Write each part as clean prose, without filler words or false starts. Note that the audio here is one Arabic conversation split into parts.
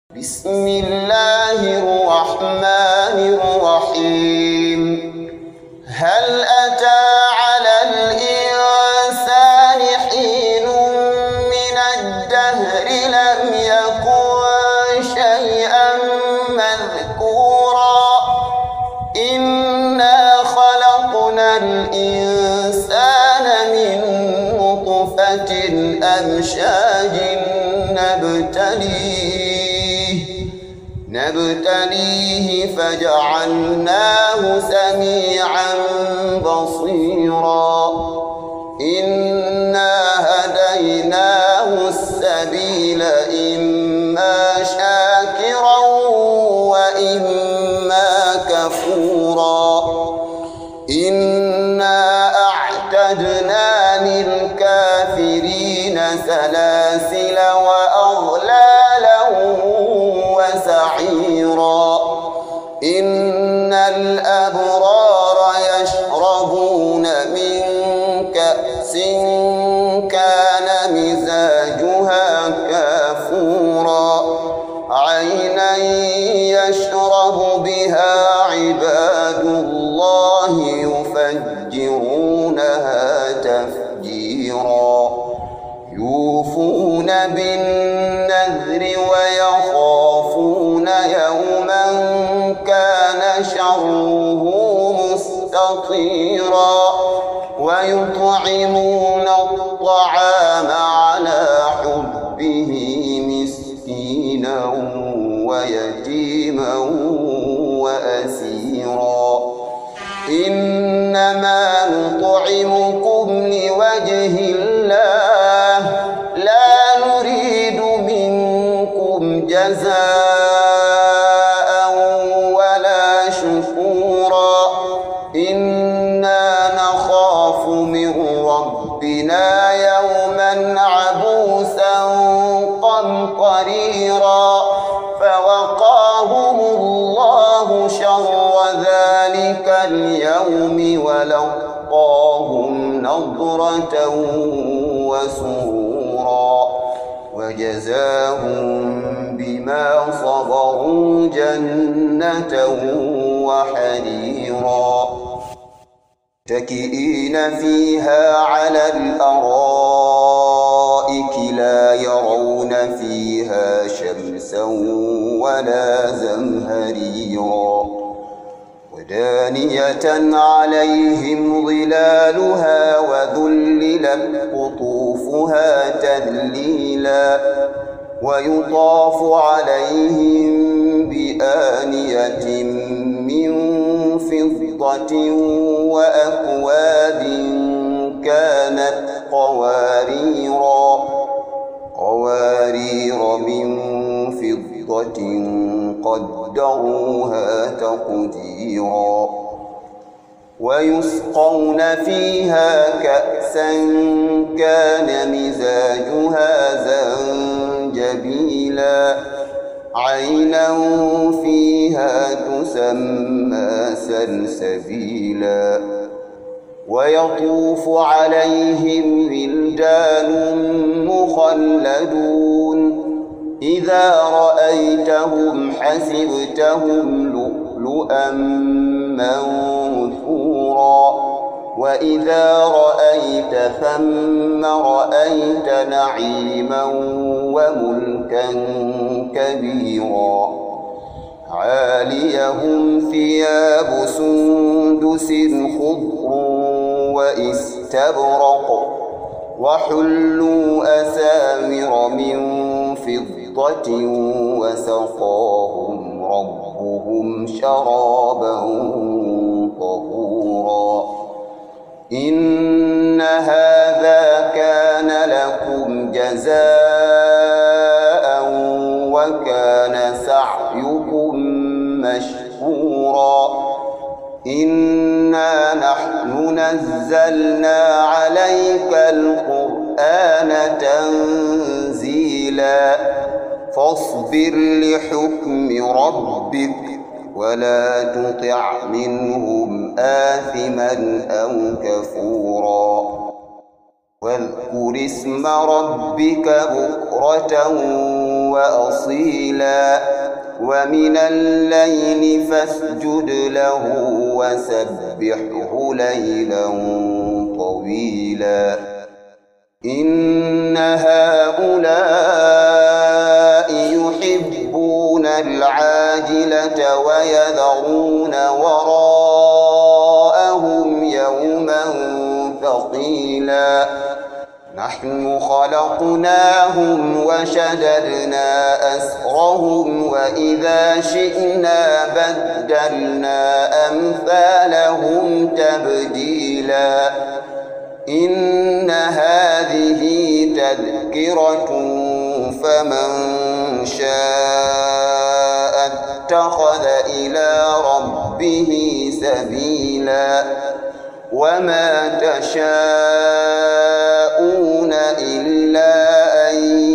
بسم الله الرحمن الرحيم. هل أتى على الإنسان حين من الدهر لم يكن شيئا مذكورا إنا خلقنا الإنسان من نطفة أمشاج نبتليه فجعلناه سميعا بصيرا إنا هديناه السبيل إما شاكرا وإما كفورا إنا أعتدنا للكافرين سلاسل وأغلالا وسعيرا إن الأبرار يشربون من كأس كان مزاجها كافورا عينا يشرب بها عباد الله يفجرونها تفجيرا يوفون بالنذر ويخافون يوما كان شره مستطيرا ويطعمون الطعام على حبه مسكينا ويتيما وأسيرا إنما نطعمكم لوجه الله لا نريد منكم جزاء ولا شكورا إنا نخاف من ربنا يوما عبوسا قمطريرا فوقاهم الله شر ذلك اليوم ولقاهم نضرة وسرورا وجزاهم بما صبروا جنة وحريرا متكئين فيها على الأرائك لا يرون فيها شمسا ولا زمهريرا ودانية عليهم ظلالها وذللت قطوفها تذليلا ويطاف عليهم بآنية من فضة وأكواب كانت قوارير من فضة قدروها تقديرا ويسقون فيها كأسا كان مزاجها زنجبيلا عينا فيها تسمى سلسبيلا ويطوف عليهم ولدان مخلدون إذا رأيتهم حسبتهم لؤلؤا منثورا وإذا رأيت ثم رأيت نعيما وملكا كبيرا عاليهم ثياب سندس خضر واستبرق وحلوا أساور من فضة وسقاهم ربهم شرابا طهورا إن هذا كان لكم جزاء وكان سعيكم مشكورا إنا نحن نزلنا عليك القرآن تنزيلا فاصبر لحكم ربك ولا تطع منهم آثما أو كفورا واذكر اسم ربك بكرة وأصيلا ومن الليل فاسجد له وسبحه ليلا طويلا إن هؤلاء يحبون العاجلة ويذرون وراءهم يوما ثقيلا نحن خلقناهم وشددنا أسرهم وإذا شئنا بدلنا أمثالهم تبديلا إن هذه تذكرة فمن شاء اتخذ إلى ربه سبيلا وما تشاءون إلا أن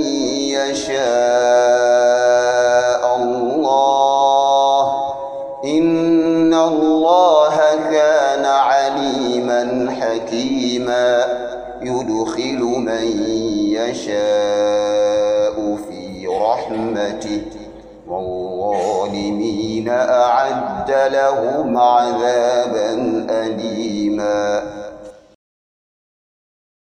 يشاء الله إن الله كان عليما حكيما يدخل من يشاء في رحمته والظالمين أعد لهم عذابا أليما